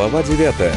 Глава 9.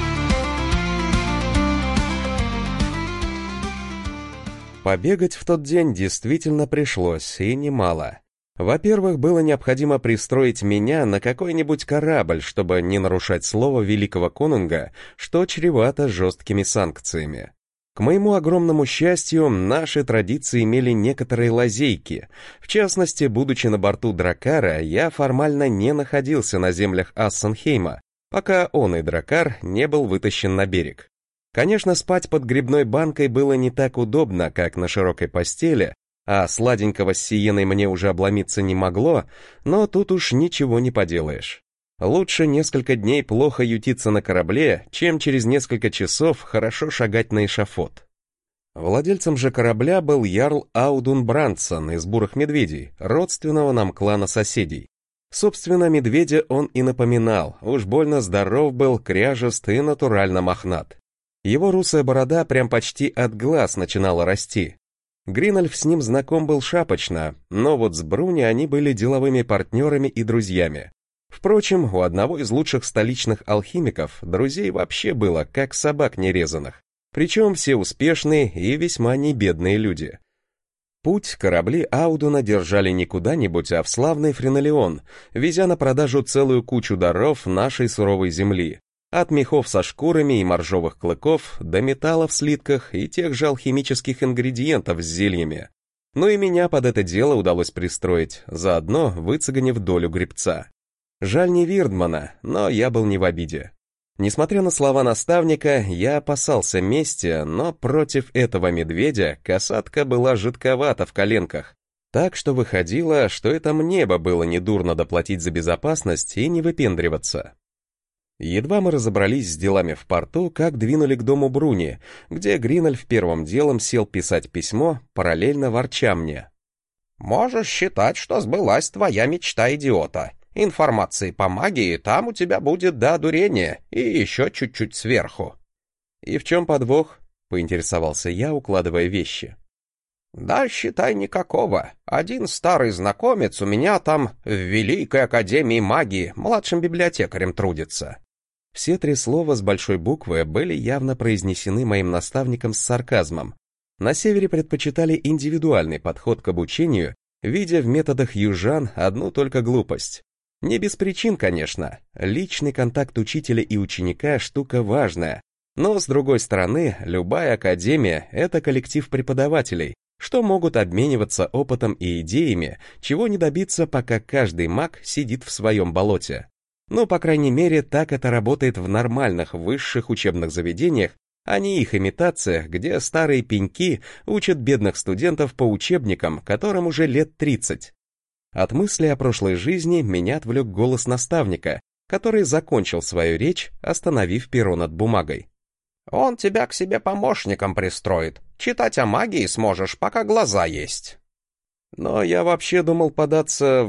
Побегать в тот день действительно пришлось, и немало. Во-первых, было необходимо пристроить меня на какой-нибудь корабль, чтобы не нарушать слово великого конунга, что чревато жесткими санкциями. К моему огромному счастью, наши традиции имели некоторые лазейки. В частности, будучи на борту Драккара, я формально не находился на землях Ассенхейма, пока он и Драккар не был вытащен на берег. Конечно, спать под грибной банкой было не так удобно, как на широкой постели, а сладенького с сиеной мне уже обломиться не могло, но тут уж ничего не поделаешь. Лучше несколько дней плохо ютиться на корабле, чем через несколько часов хорошо шагать на эшафот. Владельцем же корабля был ярл Аудун Брандсон из Бурых Медведей, родственного нам клана соседей. Собственно, медведя он и напоминал, уж больно здоров был, кряжест и натурально мохнат. Его русая борода прям почти от глаз начинала расти. Гринольф с ним знаком был шапочно, но вот с Бруни они были деловыми партнерами и друзьями. Впрочем, у одного из лучших столичных алхимиков друзей вообще было, как собак нерезанных, причем все успешные и весьма небедные люди. Путь корабли Аудуна держали не куда-нибудь, а в славный Френолеон, везя на продажу целую кучу даров нашей суровой земли, от мехов со шкурами и моржовых клыков до металла в слитках и тех же алхимических ингредиентов с зельями. Ну и меня под это дело удалось пристроить, заодно выцеганив долю гребца. Жаль не Вирдмана, но я был не в обиде. Несмотря на слова наставника, я опасался мести, но против этого медведя касатка была жидковата в коленках. Так что выходило, что это мне бы было недурно доплатить за безопасность и не выпендриваться. Едва мы разобрались с делами в порту, как двинули к дому Бруни, где Гринольф первым делом сел писать письмо, параллельно ворча мне. «Можешь считать, что сбылась твоя мечта идиота. Информации по магии там у тебя будет до одурения и еще чуть-чуть сверху». «И в чем подвох?» — поинтересовался я, укладывая вещи. «Да, считай, никакого. Один старый знакомец у меня там в Великой Академии магии младшим библиотекарем трудится». Все три слова с большой буквы были явно произнесены моим наставником с сарказмом. На севере предпочитали индивидуальный подход к обучению, видя в методах южан одну только глупость. Не без причин, конечно. Личный контакт учителя и ученика – штука важная. Но, с другой стороны, любая академия – это коллектив преподавателей, что могут обмениваться опытом и идеями, чего не добиться, пока каждый маг сидит в своем болоте. Ну, по крайней мере, так это работает в нормальных высших учебных заведениях, а не их имитациях, где старые пеньки учат бедных студентов по учебникам, которым уже лет 30. От мысли о прошлой жизни меня отвлек голос наставника, который закончил свою речь, остановив перо над бумагой. «Он тебя к себе помощником пристроит. Читать о магии сможешь, пока глаза есть». «Но я вообще думал податься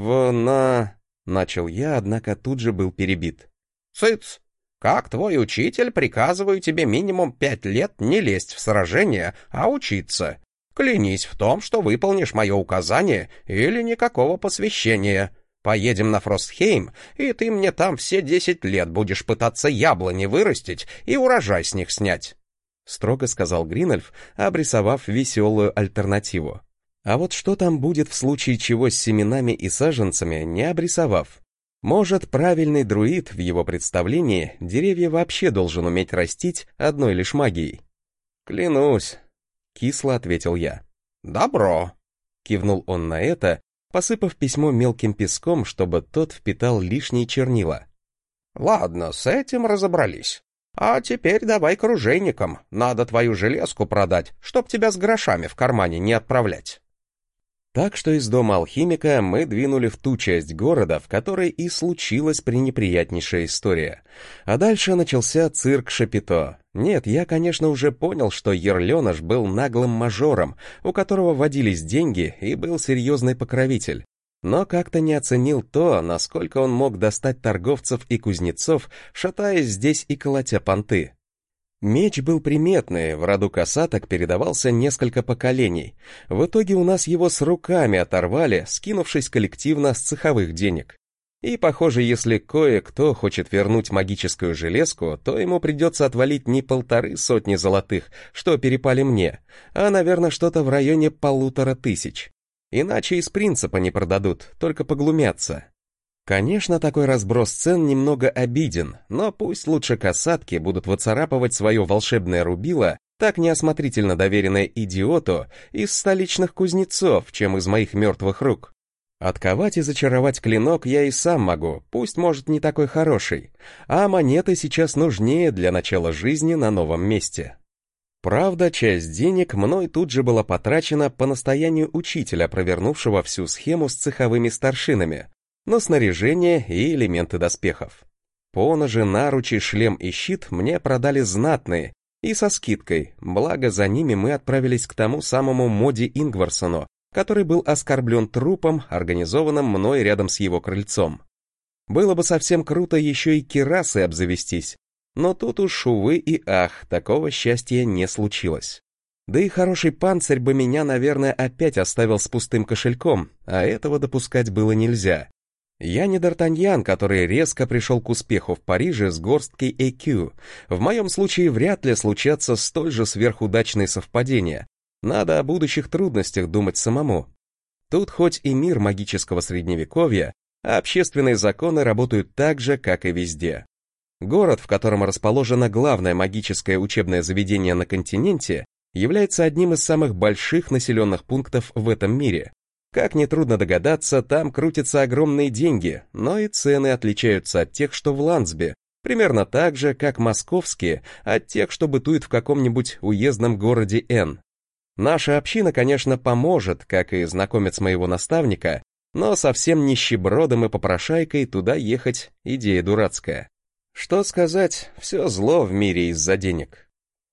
Начал я, однако тут же был перебит. «Цыц! Как твой учитель, приказываю тебе минимум 5 лет не лезть в сражения, а учиться. Клянись в том, что выполнишь мое указание или никакого посвящения. Поедем на Фростхейм, и ты мне там все 10 лет будешь пытаться яблони вырастить и урожай с них снять», — строго сказал Гринольф, обрисовав веселую альтернативу. А вот что там будет в случае чего с семенами и саженцами, не обрисовав? Может, правильный друид в его представлении деревья вообще должен уметь растить одной лишь магией? «Клянусь», — кисло ответил я. «Добро», — кивнул он на это, посыпав письмо мелким песком, чтобы тот впитал лишние чернила. «Ладно, с этим разобрались. А теперь давай к оружейникам. Надо твою железку продать, чтоб тебя с грошами в кармане не отправлять». Так что из дома алхимика мы двинули в ту часть города, в которой и случилась пренеприятнейшая история. А дальше начался цирк Шапито. Нет, я, конечно, уже понял, что Ерленыш был наглым мажором, у которого водились деньги и был серьезный покровитель. Но как-то не оценил то, насколько он мог достать торговцев и кузнецов, шатаясь здесь и колотя понты. Меч был приметный, в роду касаток передавался несколько поколений. В итоге у нас его с руками оторвали, скинувшись коллективно с цеховых денег. И, похоже, если кое-кто хочет вернуть магическую железку, то ему придется отвалить не 1,5 золотых, что перепали мне, а, наверное, что-то в районе 1500. Иначе из принципа не продадут, только поглумятся. Конечно, такой разброс цен немного обиден, но пусть лучше касатки будут выцарапывать свое волшебное рубило, так неосмотрительно доверенное идиоту, из столичных кузнецов, чем из моих мертвых рук. Отковать и зачаровать клинок я и сам могу, пусть, может, не такой хороший, а монеты сейчас нужнее для начала жизни на новом месте. Правда, часть денег мной тут же была потрачена по настоянию учителя, провернувшего всю схему с цеховыми старшинами, на снаряжение и элементы доспехов. Поножи, наручи, шлем и щит мне продали знатные и со скидкой, благо за ними мы отправились к тому самому Моди Ингварсону, который был оскорблен трупом, организованным мной рядом с его крыльцом. Было бы совсем круто еще и кирасой обзавестись, но тут уж, увы и ах, такого счастья не случилось. Да и хороший панцирь бы меня, наверное, опять оставил с пустым кошельком, а этого допускать было нельзя. Я не Д'Артаньян, который резко пришел к успеху в Париже с горсткой EQ. В моем случае вряд ли случатся столь же сверхудачные совпадения. Надо о будущих трудностях думать самому. Тут хоть и мир магического средневековья, а общественные законы работают так же, как и везде. Город, в котором расположено главное магическое учебное заведение на континенте, является одним из самых больших населенных пунктов в этом мире. Как нетрудно догадаться, там крутятся огромные деньги, но и цены отличаются от тех, что в Ландсбе, примерно так же, как московские, от тех, что бытуют в каком-нибудь уездном городе Н. Наша община, конечно, поможет, как и знакомец моего наставника, но совсем нищебродом и попрошайкой туда ехать — идея дурацкая. Что сказать, все зло в мире из-за денег.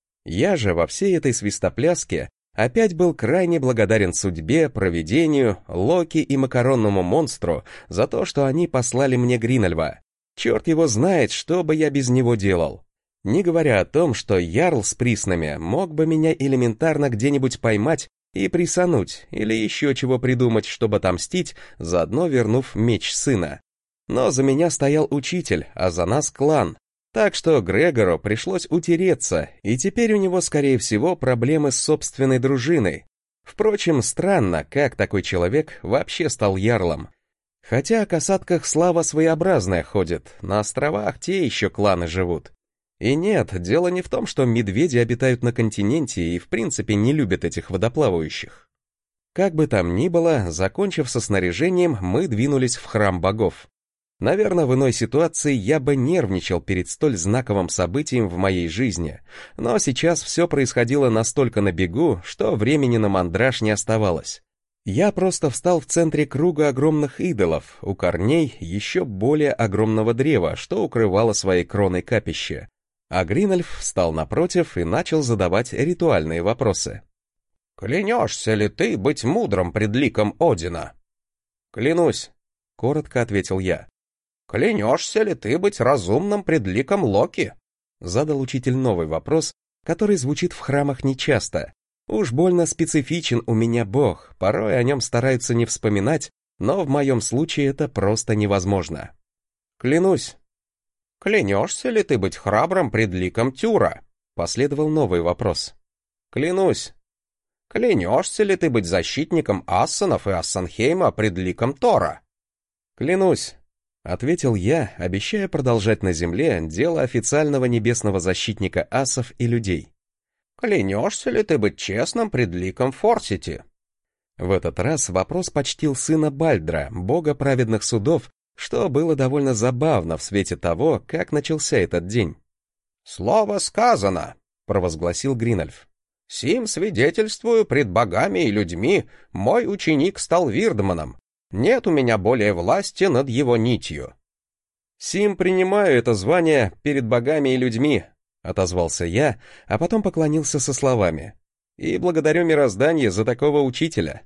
Я же во всей этой свистопляске опять был крайне благодарен судьбе, провидению, Локи и макаронному монстру за то, что они послали мне Гринельва. Черт его знает, что бы я без него делал. Не говоря о том, что Ярл с приснами мог бы меня элементарно где-нибудь поймать и присануть, или еще чего придумать, чтобы отомстить, заодно вернув меч сына. Но за меня стоял учитель, а за нас клан. Так что Грегору пришлось утереться, и теперь у него, скорее всего, проблемы с собственной дружиной. Впрочем, странно, как такой человек вообще стал ярлом. Хотя о касатках слава своеобразная ходит, на островах те еще кланы живут. И нет, дело не в том, что медведи обитают на континенте и в принципе не любят этих водоплавающих. Как бы там ни было, закончив со снаряжением, мы двинулись в храм богов. Наверное, в иной ситуации я бы нервничал перед столь знаковым событием в моей жизни, но сейчас все происходило настолько на бегу, что времени на мандраж не оставалось. Я просто встал в центре круга огромных идолов, у корней еще более огромного древа, что укрывало своей кроной капище. А Гринольф встал напротив и начал задавать ритуальные вопросы. «Клянешься ли ты быть мудрым пред ликом Одина?» «Клянусь», — коротко ответил я. «Клянешься ли ты быть разумным пред ликом Локи?» Задал учитель новый вопрос, который звучит в храмах нечасто. Уж больно специфичен у меня бог, порой о нем стараются не вспоминать, но в моем случае это просто невозможно. «Клянусь». «Клянешься ли ты быть храбрым пред ликом Тюра?» Последовал новый вопрос. «Клянусь». «Клянешься ли ты быть защитником Ассанов и Ассанхейма пред ликом Тора?» «Клянусь», — ответил я, обещая продолжать на земле дело официального небесного защитника асов и людей. «Клянешься ли ты быть честным пред ликом Форсити?» В этот раз вопрос почтил сына Бальдра, бога праведных судов, что было довольно забавно в свете того, как начался этот день. «Слово сказано», — провозгласил Гринольф. «Сим свидетельствую пред богами и людьми, мой ученик стал Вирдманом. Нет у меня более власти над его нитью». «Сим принимаю это звание перед богами и людьми», — отозвался я, а потом поклонился со словами. «И благодарю мироздание за такого учителя».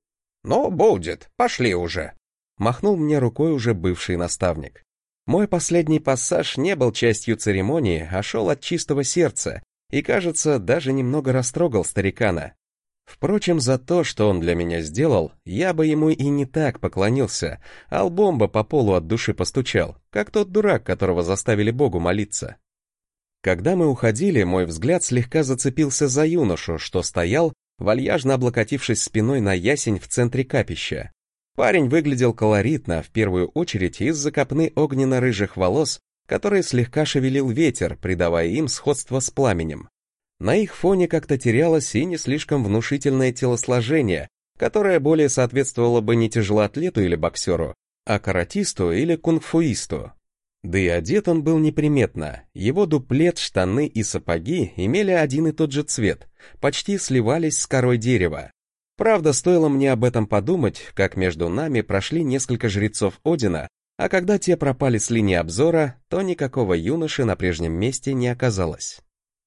«Ну, будет, пошли уже», — махнул мне рукой уже бывший наставник. Мой последний пассаж не был частью церемонии, а шел от чистого сердца, и, кажется, даже немного растрогал старикана. Впрочем, за то, что он для меня сделал, я бы ему и не так поклонился, а лбом бы по полу от души постучал, как тот дурак, которого заставили Богу молиться. Когда мы уходили, мой взгляд слегка зацепился за юношу, что стоял, вальяжно облокотившись спиной на ясень в центре капища. Парень выглядел колоритно, в первую очередь из-за копны огненно-рыжих волос, которые слегка шевелил ветер, придавая им сходство с пламенем. На их фоне как-то терялось и не слишком внушительное телосложение, которое более соответствовало бы не тяжелоатлету или боксеру, а каратисту или кунг-фуисту. Да и одет он был неприметно, его дуплет, штаны и сапоги имели один и тот же цвет, почти сливались с корой дерева. Правда, стоило мне об этом подумать, как между нами прошли несколько жрецов Одина, а когда те пропали с линии обзора, то никакого юноши на прежнем месте не оказалось.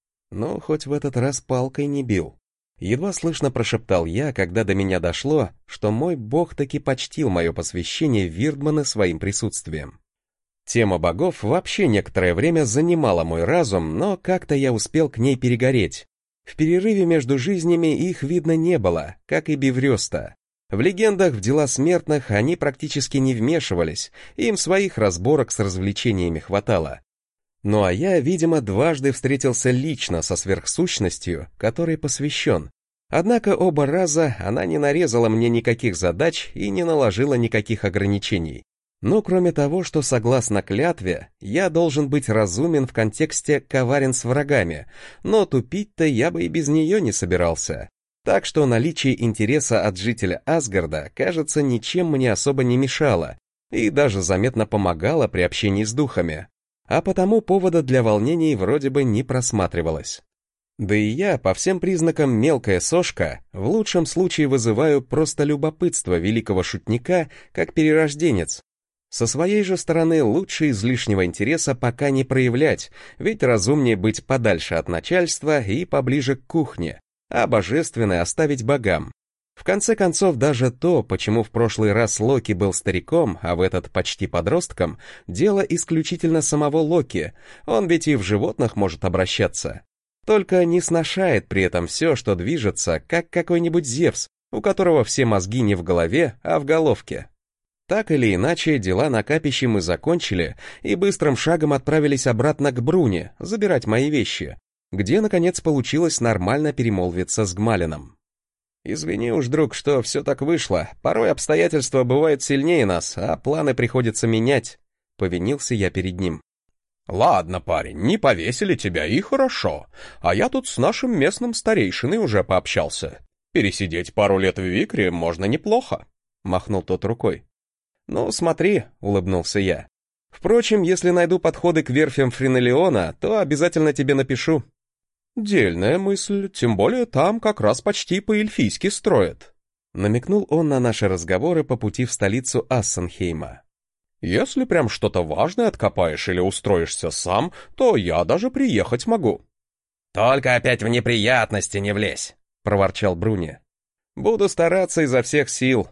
Ну, хоть в этот раз палкой не бил. Едва слышно прошептал я, когда до меня дошло, что мой бог таки почтил мое посвящение Вирдмана своим присутствием. Тема богов вообще некоторое время занимала мой разум, но как-то я успел к ней перегореть. В перерыве между жизнями их видно не было, как и Беврёста. В легендах в дела смертных они практически не вмешивались, им своих разборок с развлечениями хватало. Ну а я, видимо, дважды встретился лично со сверхсущностью, которой посвящен. Однако оба раза она не нарезала мне никаких задач и не наложила никаких ограничений. Но кроме того, что согласно клятве, я должен быть разумен в контексте коварен с врагами, но тупить-то я бы и без нее не собирался. Так что наличие интереса от жителя Асгарда, кажется, ничем мне особо не мешало и даже заметно помогало при общении с духами. А потому повода для волнений вроде бы не просматривалось. Да и я, по всем признакам мелкая сошка, в лучшем случае вызываю просто любопытство великого шутника, как перерожденец. Со своей же стороны лучше излишнего интереса пока не проявлять, ведь разумнее быть подальше от начальства и поближе к кухне, а божественное оставить богам. В конце концов, даже то, почему в прошлый раз Локи был стариком, а в этот почти подростком, дело исключительно самого Локи, он ведь и в животных может обращаться. Только не сношает при этом все, что движется, как какой-нибудь Зевс, у которого все мозги не в голове, а в головке. Так или иначе, дела на капище мы закончили и быстрым шагом отправились обратно к Бруне, забирать мои вещи, где, наконец, получилось нормально перемолвиться с Гмалином. «Извини уж, друг, что все так вышло. Порой обстоятельства бывают сильнее нас, а планы приходится менять», — повинился я перед ним. «Ладно, парень, не повесили тебя, и хорошо. А я тут с нашим местным старейшиной уже пообщался. Пересидеть пару лет в Викре можно неплохо», — махнул тот рукой. «Ну, смотри», — улыбнулся я. «Впрочем, если найду подходы к верфям Фринелиона, то обязательно тебе напишу». «Дельная мысль, тем более там как раз почти по-эльфийски строят», — намекнул он на наши разговоры по пути в столицу Ассенхейма. «Если прям что-то важное откопаешь или устроишься сам, то я даже приехать могу». «Только опять в неприятности не влезь», — проворчал Бруни. «Буду стараться изо всех сил».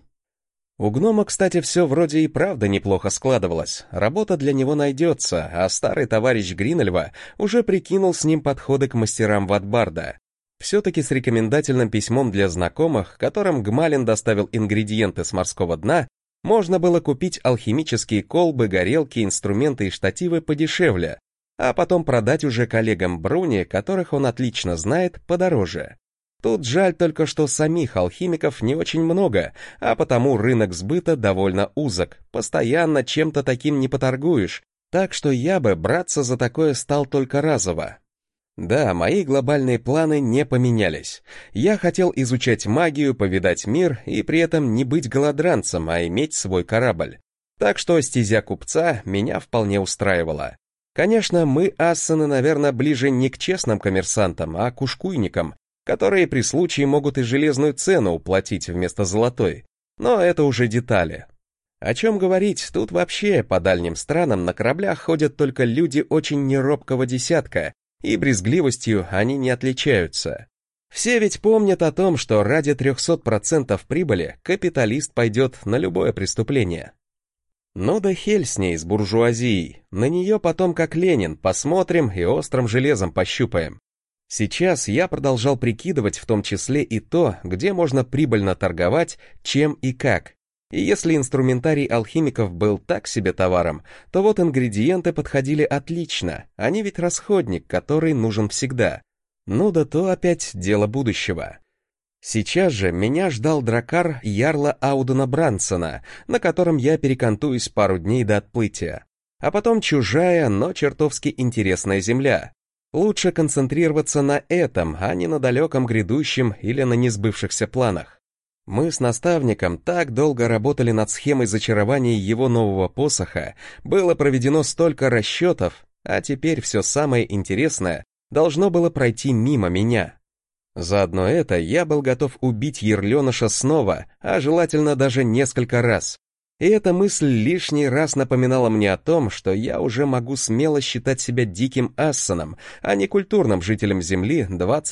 У гнома, кстати, все вроде и правда неплохо складывалось, работа для него найдется, а старый товарищ Гринельва уже прикинул с ним подходы к мастерам Ватбарда. Все-таки с рекомендательным письмом для знакомых, которым Гмалин доставил ингредиенты с морского дна, можно было купить алхимические колбы, горелки, инструменты и штативы подешевле, а потом продать уже коллегам Бруни, которых он отлично знает, подороже. Тут жаль только, что самих алхимиков не очень много, а потому рынок сбыта довольно узок, постоянно чем-то таким не поторгуешь, так что я бы браться за такое стал только разово. Да, мои глобальные планы не поменялись. Я хотел изучать магию, повидать мир и при этом не быть голодранцем, а иметь свой корабль. Так что стезя купца меня вполне устраивала. Конечно, мы, ассены, наверное, ближе не к честным коммерсантам, а к ушкуйникам, которые при случае могут и железную цену уплатить вместо золотой. Но это уже детали. О чем говорить, тут вообще по дальним странам на кораблях ходят только люди очень неробкого десятка, и брезгливостью они не отличаются. Все ведь помнят о том, что ради 300% прибыли капиталист пойдет на любое преступление. Ну да хель с ней, с буржуазией, на нее потом как Ленин, посмотрим и острым железом пощупаем. Сейчас я продолжал прикидывать в том числе и то, где можно прибыльно торговать, чем и как. И если инструментарий алхимиков был так себе товаром, то вот ингредиенты подходили отлично, они ведь расходник, который нужен всегда. Ну да то опять дело будущего. Сейчас же меня ждал дракар ярла Аудуна Брансона, на котором я перекантуюсь пару дней до отплытия. А потом чужая, но чертовски интересная земля. Лучше концентрироваться на этом, а не на далеком грядущем или на несбывшихся планах. Мы с наставником так долго работали над схемой зачарования его нового посоха, было проведено столько расчетов, а теперь все самое интересное должно было пройти мимо меня. Заодно это я был готов убить ерленыша снова, а желательно даже несколько раз. И эта мысль лишний раз напоминала мне о том, что я уже могу смело считать себя диким ассаном, а не культурным жителем Земли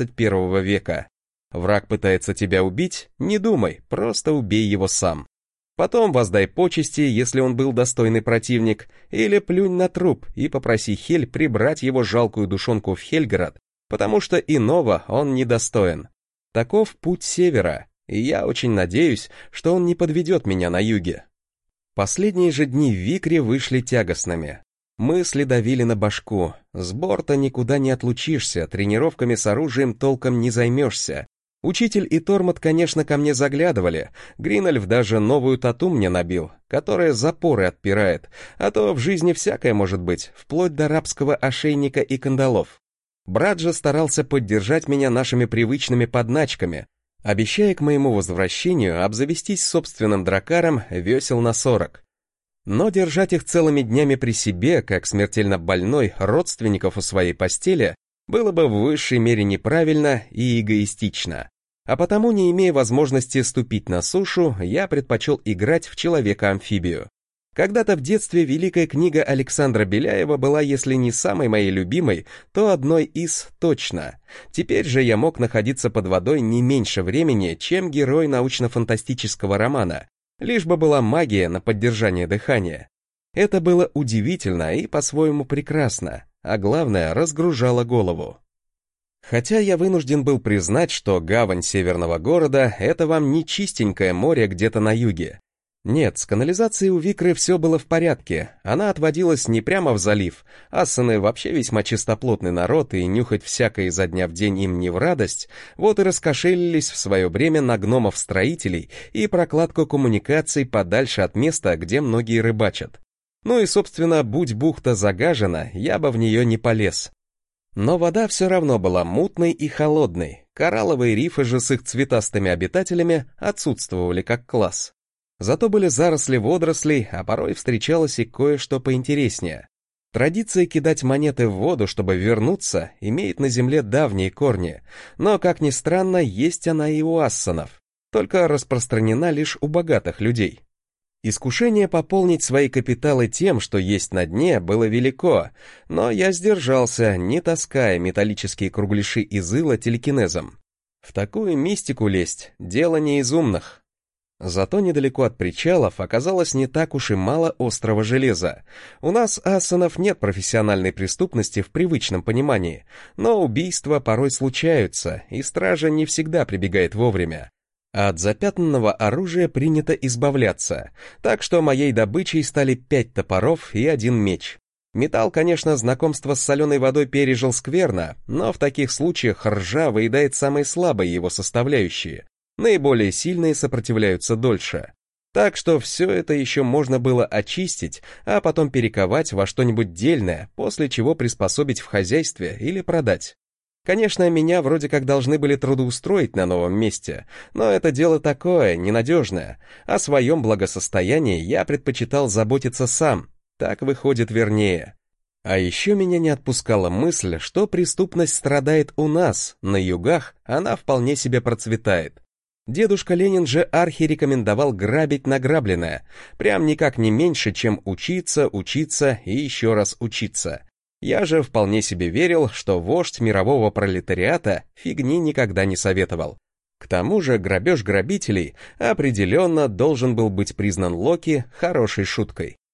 21 века. Враг пытается тебя убить? Не думай, просто убей его сам. Потом воздай почести, если он был достойный противник, или плюнь на труп и попроси Хель прибрать его жалкую душонку в Хельград, потому что иного он недостоин. Таков путь севера, и я очень надеюсь, что он не подведет меня на юге. Последние же дни в Викре вышли тягостными. Мысли давили на башку. С борта никуда не отлучишься, тренировками с оружием толком не займешься. Учитель и Тормот, конечно, ко мне заглядывали. Гринольф даже новую тату мне набил, которая запоры отпирает, а то в жизни всякое может быть, вплоть до рабского ошейника и кандалов. Брат же старался поддержать меня нашими привычными подначками, обещая к моему возвращению обзавестись собственным дракаром весел на 40. Но держать их целыми днями при себе, как смертельно больной родственников у своей постели, было бы в высшей мере неправильно и эгоистично. А потому, не имея возможности ступить на сушу, я предпочел играть в человека-амфибию. Когда-то в детстве великая книга Александра Беляева была, если не самой моей любимой, то одной из точно. Теперь же я мог находиться под водой не меньше времени, чем герой научно-фантастического романа, лишь бы была магия на поддержание дыхания. Это было удивительно и по-своему прекрасно, а главное, разгружало голову. Хотя я вынужден был признать, что гавань северного города — это вам не чистенькое море где-то на юге. Нет, с канализацией у Викры все было в порядке, она отводилась не прямо в залив, ассаны вообще весьма чистоплотный народ, и нюхать всякое изо дня в день им не в радость, вот и раскошелились в свое время на гномов-строителей и прокладку коммуникаций подальше от места, где многие рыбачат. Ну и, собственно, будь бухта загажена, я бы в нее не полез. Но вода все равно была мутной и холодной, коралловые рифы же с их цветастыми обитателями отсутствовали как класс. Зато были заросли водорослей, а порой встречалось и кое-что поинтереснее. Традиция кидать монеты в воду, чтобы вернуться, имеет на земле давние корни, но, как ни странно, есть она и у ассанов, только распространена лишь у богатых людей. Искушение пополнить свои капиталы тем, что есть на дне, было велико, но я сдержался, не таская металлические кругляши из ила телекинезом. В такую мистику лезть — дело не из умных. Зато недалеко от причалов оказалось не так уж и мало острого железа. У нас, ассанов, нет профессиональной преступности в привычном понимании, но убийства порой случаются, и стража не всегда прибегает вовремя. А от запятнанного оружия принято избавляться, так что моей добычей стали 5 топоров и 1 меч. Металл, конечно, знакомство с соленой водой пережил скверно, но в таких случаях ржа выедает самые слабые его составляющие. Наиболее сильные сопротивляются дольше. Так что все это еще можно было очистить, а потом перековать во что-нибудь дельное, после чего приспособить в хозяйстве или продать. Конечно, меня вроде как должны были трудоустроить на новом месте, но это дело такое, ненадежное. О своем благосостоянии я предпочитал заботиться сам, так выходит вернее. А еще меня не отпускала мысль, что преступность страдает у нас, на югах она вполне себе процветает. Дедушка Ленин же архи-рекомендовал грабить награбленное, прям никак не меньше, чем учиться, учиться и еще раз учиться. Я же вполне себе верил, что вождь мирового пролетариата фигни никогда не советовал. К тому же грабеж грабителей определенно должен был быть признан Локи хорошей шуткой.